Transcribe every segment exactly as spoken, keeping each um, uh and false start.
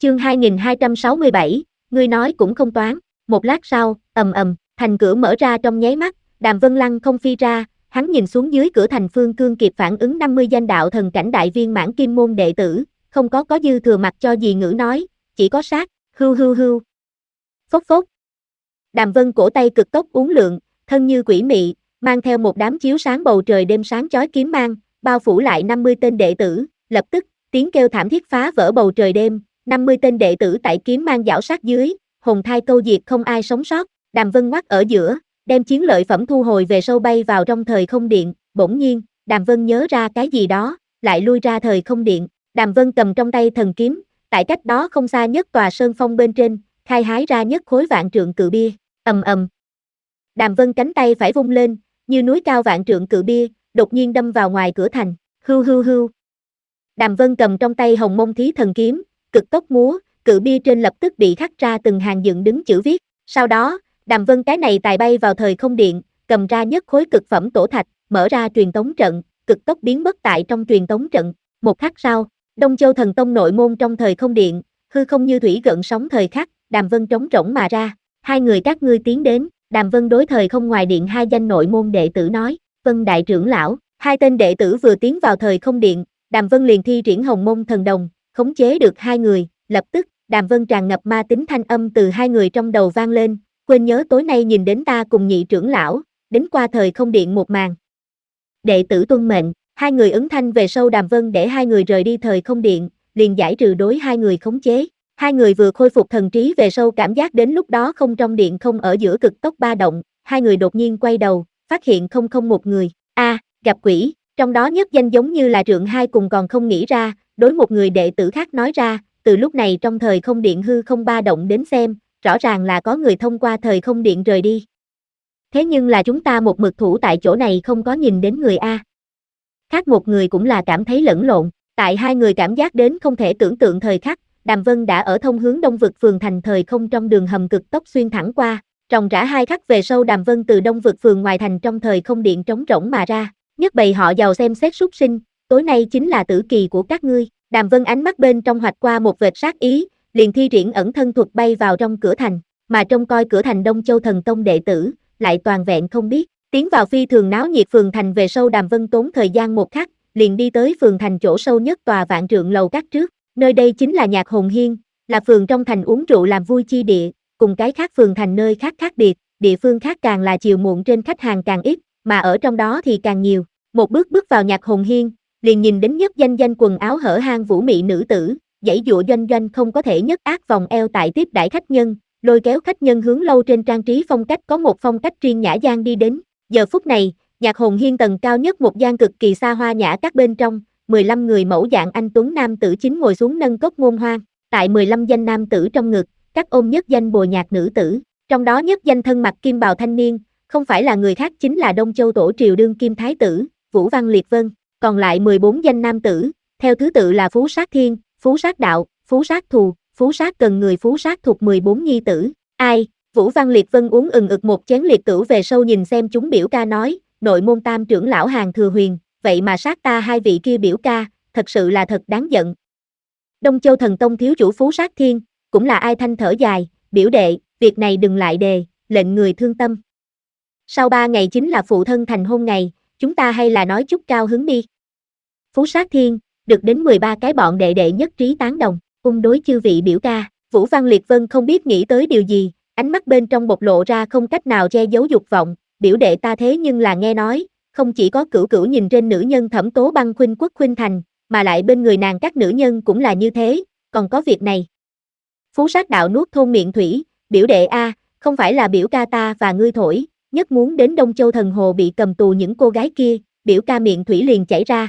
Chương hai nghìn hai trăm sáu mươi bảy, ngươi nói cũng không toán. Một lát sau, ầm ầm, thành cửa mở ra trong nháy mắt, Đàm Vân Lăng không phi ra, hắn nhìn xuống dưới cửa thành Phương Cương kịp phản ứng năm mươi danh đạo thần cảnh đại viên mãn kim môn đệ tử, không có có dư thừa mặt cho gì ngữ nói, chỉ có sát, hưu hưu hưu. Phốc phốc. Đàm Vân cổ tay cực tốc uốn lượn, thân như quỷ mị, mang theo một đám chiếu sáng bầu trời đêm sáng chói kiếm mang, bao phủ lại năm mươi tên đệ tử, lập tức, tiếng kêu thảm thiết phá vỡ bầu trời đêm, năm mươi tên đệ tử tại kiếm mang giảo sát dưới, hồn thai câu diệt không ai sống sót, Đàm Vân ngoắt ở giữa, đem chiến lợi phẩm thu hồi về sâu bay vào trong thời không điện, bỗng nhiên, Đàm Vân nhớ ra cái gì đó, lại lui ra thời không điện, Đàm Vân cầm trong tay thần kiếm, tại cách đó không xa nhất tòa sơn phong bên trên, khai hái ra nhất khối vạn trượng cự bia, ầm ầm. Đàm Vân cánh tay phải vung lên, như núi cao vạn trượng cự bia, đột nhiên đâm vào ngoài cửa thành, hưu hưu hưu. Đàm Vân cầm trong tay hồng mông thí thần kiếm, cực tốc múa, cự bia trên lập tức bị khắc ra từng hàng dựng đứng chữ viết, sau đó, Đàm Vân cái này tài bay vào thời không điện, cầm ra nhất khối cực phẩm tổ thạch, mở ra truyền tống trận, cực tốc biến mất tại trong truyền tống trận, một khắc sau, Đông Châu Thần Tông nội môn trong thời không điện, hư không như thủy gợn sóng thời khắc, Đàm Vân trống rỗng mà ra, hai người các ngươi tiến đến, Đàm Vân đối thời không ngoài điện hai danh nội môn đệ tử nói, Vân đại trưởng lão, hai tên đệ tử vừa tiến vào thời không điện, Đàm Vân liền thi triển hồng mông thần đồng, khống chế được hai người, lập tức, Đàm Vân tràn ngập ma tính thanh âm từ hai người trong đầu vang lên, quên nhớ tối nay nhìn đến ta cùng nhị trưởng lão, đến qua thời không điện một màn. Đệ tử tuân mệnh, hai người ứng thanh về sau Đàm Vân để hai người rời đi thời không điện, liền giải trừ đối hai người khống chế. Hai người vừa khôi phục thần trí về sau cảm giác đến lúc đó không trong điện không ở giữa cực tốc ba động, hai người đột nhiên quay đầu, phát hiện không không một người, a à, gặp quỷ, trong đó nhất danh giống như là trượng hai cùng còn không nghĩ ra, đối một người đệ tử khác nói ra, từ lúc này trong thời không điện hư không ba động đến xem, rõ ràng là có người thông qua thời không điện rời đi. Thế nhưng là chúng ta một mực thủ tại chỗ này không có nhìn đến người a. Khác một người cũng là cảm thấy lẫn lộn, tại hai người cảm giác đến không thể tưởng tượng thời khắc, Đàm Vân đã ở thông hướng đông vực phường thành thời không trong đường hầm cực tốc xuyên thẳng qua, ròng rã hai khắc về sau Đàm Vân từ đông vực phường ngoài thành trong thời không điện trống rỗng mà ra, nhất bầy họ giàu xem xét súc sinh, tối nay chính là tử kỳ của các ngươi, Đàm Vân ánh mắt bên trong hoạch qua một vệt sát ý, liền thi triển ẩn thân thuật bay vào trong cửa thành, mà trông coi cửa thành Đông Châu Thần Tông đệ tử, lại toàn vẹn không biết, tiến vào phi thường náo nhiệt phường thành về sau Đàm Vân tốn thời gian một khắc, liền đi tới phường thành chỗ sâu nhất tòa vạn trượng lầu các trước, nơi đây chính là Nhạc Hồn Hiên, là phường trong thành uống rượu làm vui chi địa, cùng cái khác phường thành nơi khác khác biệt, địa phương khác càng là chiều muộn trên khách hàng càng ít, mà ở trong đó thì càng nhiều, một bước bước vào Nhạc Hồn Hiên, liền nhìn đến nhất danh danh quần áo hở hang vũ mị nữ tử, dãy dụa doanh doanh không có thể nhất ác vòng eo tại tiếp đãi khách nhân, lôi kéo khách nhân hướng lâu trên trang trí phong cách có một phong cách riêng nhã gian đi đến. Giờ phút này, Nhạc Hồn Hiên tầng cao nhất một gian cực kỳ xa hoa nhã các bên trong, mười lăm người mẫu dạng anh tuấn nam tử chính ngồi xuống nâng cốc ngôn hoan, tại mười lăm danh nam tử trong ngực, các ôm nhất danh bồi nhạc nữ tử, trong đó nhất danh thân mặc kim bào thanh niên, không phải là người khác chính là Đông Châu tổ triều đương kim thái tử, Vũ Văn Liệt Vân, còn lại mười bốn danh nam tử, theo thứ tự là Phú Sát Thiên, Phú Sát Đạo, Phú Sát Thù, Phú Sát Cần người Phú Sát thuộc mười bốn nhi tử, ai, Vũ Văn Liệt Vân uống ừng ực một chén liệt tửu về sâu nhìn xem chúng biểu ca nói, nội môn tam trưởng lão Hàng Thừa Huyền, vậy mà sát ta hai vị kia biểu ca, thật sự là thật đáng giận. Đông Châu Thần Tông thiếu chủ Phú Sát Thiên, cũng là ai thanh thở dài, biểu đệ, việc này đừng lại đề, lệnh người thương tâm. Sau ba ngày chính là phụ thân thành hôn ngày, chúng ta hay là nói chút cao hứng đi. Phú Sát Thiên, được đến mười ba cái bọn đệ đệ nhất trí tán đồng, ung đối chư vị biểu ca, Vũ Văn Liệt Vân không biết nghĩ tới điều gì, ánh mắt bên trong bộc lộ ra không cách nào che giấu dục vọng, biểu đệ ta thế nhưng là nghe nói, không chỉ có cửu cửu nhìn trên nữ nhân Thẩm Tố Băng khuynh quốc khuynh thành, mà lại bên người nàng các nữ nhân cũng là như thế, còn có việc này. Phú Sát Đạo nuốt thôn miệng thủy, biểu đệ a, không phải là biểu ca ta và ngươi thổi, nhất muốn đến Đông Châu Thần Hồ bị cầm tù những cô gái kia, biểu ca miệng thủy liền chảy ra.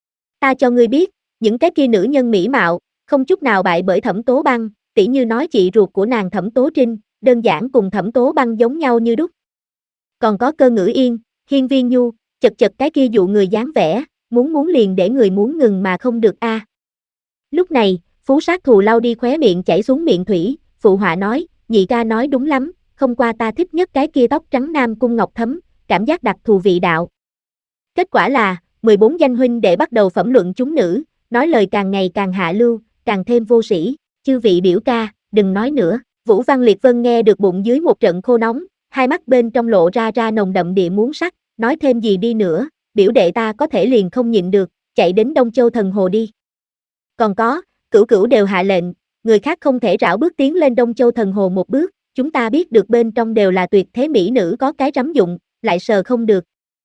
Ta cho ngươi biết, những cái kia nữ nhân mỹ mạo, không chút nào bại bởi Thẩm Tố Băng, tỉ như nói chị ruột của nàng Thẩm Tố Trinh, đơn giản cùng Thẩm Tố Băng giống nhau như đúc. Còn có Cơ Ngữ Yên, Hiên Viên Nhu, chật chật cái kia dụ người dáng vẻ, muốn muốn liền để người muốn ngừng mà không được a. À. Lúc này, Phú Sát Thù lau đi khóe miệng chảy xuống miệng thủy, phụ họa nói, nhị ca nói đúng lắm, không qua ta thích nhất cái kia tóc trắng Nam Cung Ngọc Thấm, cảm giác đặc thù vị đạo. Kết quả là, mười bốn danh huynh đệ bắt đầu phẩm luận chúng nữ, nói lời càng ngày càng hạ lưu, càng thêm vô sĩ, chư vị biểu ca, đừng nói nữa. Vũ Văn Liệt Vân nghe được bụng dưới một trận khô nóng, hai mắt bên trong lộ ra ra nồng đậm địa muốn sắc, nói thêm gì đi nữa, biểu đệ ta có thể liền không nhịn được, chạy đến Đông Châu Thần Hồ đi. Còn có, cửu cửu đều hạ lệnh, người khác không thể rảo bước tiến lên Đông Châu Thần Hồ một bước, chúng ta biết được bên trong đều là tuyệt thế mỹ nữ có cái rắm dụng, lại sờ không được.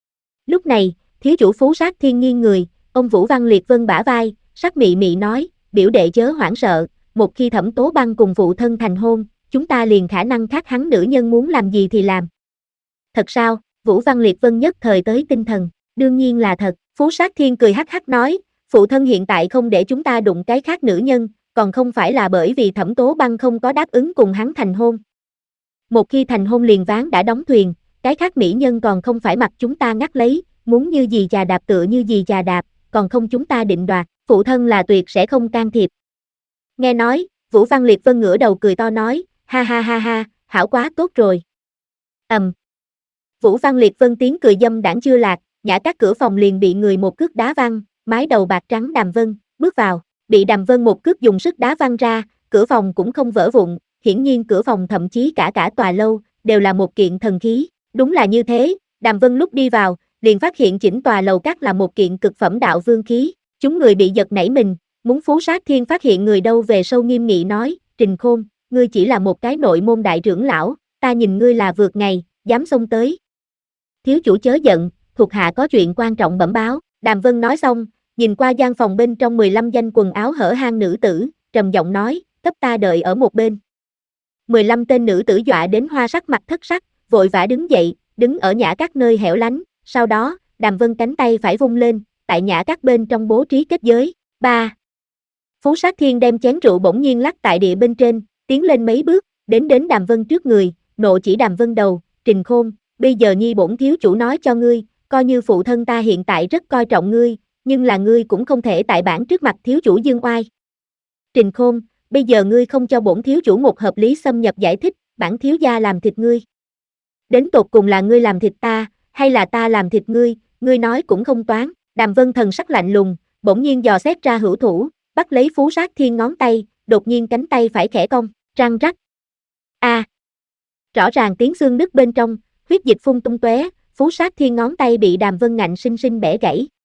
Lúc này, thiếu chủ Phú Sát Thiên nghiêng người, ông Vũ Văn Liệt Vân bả vai, sắc mị mị nói, biểu đệ chớ hoảng sợ, một khi Thẩm Tố Băng cùng phụ thân thành hôn, chúng ta liền khả năng khác hắn nữ nhân muốn làm gì thì làm. Thật sao? Vũ Văn Liệt Vân nhất thời tới tinh thần, đương nhiên là thật. Phú Sát Thiên cười hắc hắc nói, phụ thân hiện tại không để chúng ta đụng cái khác nữ nhân, còn không phải là bởi vì Thẩm Tố Băng không có đáp ứng cùng hắn thành hôn. Một khi thành hôn liền ván đã đóng thuyền, cái khác mỹ nhân còn không phải mặc chúng ta ngắt lấy, muốn như gì chà đạp tựa như gì chà đạp, còn không chúng ta định đoạt, phụ thân là tuyệt sẽ không can thiệp. Nghe nói, Vũ Văn Liệt Vân ngửa đầu cười to nói, ha ha ha ha, hảo quá tốt rồi. ầm. Um. Vũ Văn Liệt Vân tiếng cười dâm đãng chưa lạc, nhã các cửa phòng liền bị người một cước đá văng, mái đầu bạc trắng Đàm Vân, bước vào, bị Đàm Vân một cước dùng sức đá văng ra, cửa phòng cũng không vỡ vụn, hiển nhiên cửa phòng thậm chí cả cả tòa lâu, đều là một kiện thần khí, đúng là như thế, Đàm Vân lúc đi vào, liền phát hiện chỉnh tòa lầu các là một kiện cực phẩm đạo vương khí, chúng người bị giật nảy mình, muốn Phú Sát Thiên phát hiện người đâu về sâu nghiêm nghị nói, Trình Khôn, ngươi chỉ là một cái nội môn đại trưởng lão, ta nhìn ngươi là vượt ngày, dám xông tới. Thiếu chủ chớ giận, thuộc hạ có chuyện quan trọng bẩm báo, Đàm Vân nói xong, nhìn qua gian phòng bên trong mười lăm danh quần áo hở hang nữ tử, trầm giọng nói, cấp ta đợi ở một bên. mười lăm tên nữ tử dọa đến hoa sắc mặt thất sắc, vội vã đứng dậy, đứng ở nhã các nơi hẻo lánh, sau đó, Đàm Vân cánh tay phải vung lên, tại nhã các bên trong bố trí kết giới, ba. Phú Sát Thiên đem chén rượu bỗng nhiên lắc tại địa bên trên, tiến lên mấy bước, đến đến Đàm Vân trước người, nộ chỉ Đàm Vân đầu, Trình Khôn, bây giờ nhi bổn thiếu chủ nói cho ngươi, coi như phụ thân ta hiện tại rất coi trọng ngươi, nhưng là ngươi cũng không thể tại bản trước mặt thiếu chủ dương oai. Trình Khôn, bây giờ ngươi không cho bổn thiếu chủ một hợp lý xâm nhập giải thích, bản thiếu gia làm thịt ngươi. Đến tột cùng là ngươi làm thịt ta, hay là ta làm thịt ngươi, ngươi nói cũng không toán. Đàm Vân thần sắc lạnh lùng, bỗng nhiên dò xét ra hữu thủ, bắt lấy Phú Sát Thiên ngón tay, đột nhiên cánh tay phải khẽ cong, răng rắc. A. À. Rõ ràng tiếng xương nứt bên trong, huyết dịch phun tung tóe, Phú Sát Thiên ngón tay bị Đàm Vân ngạnh sinh sinh bẻ gãy,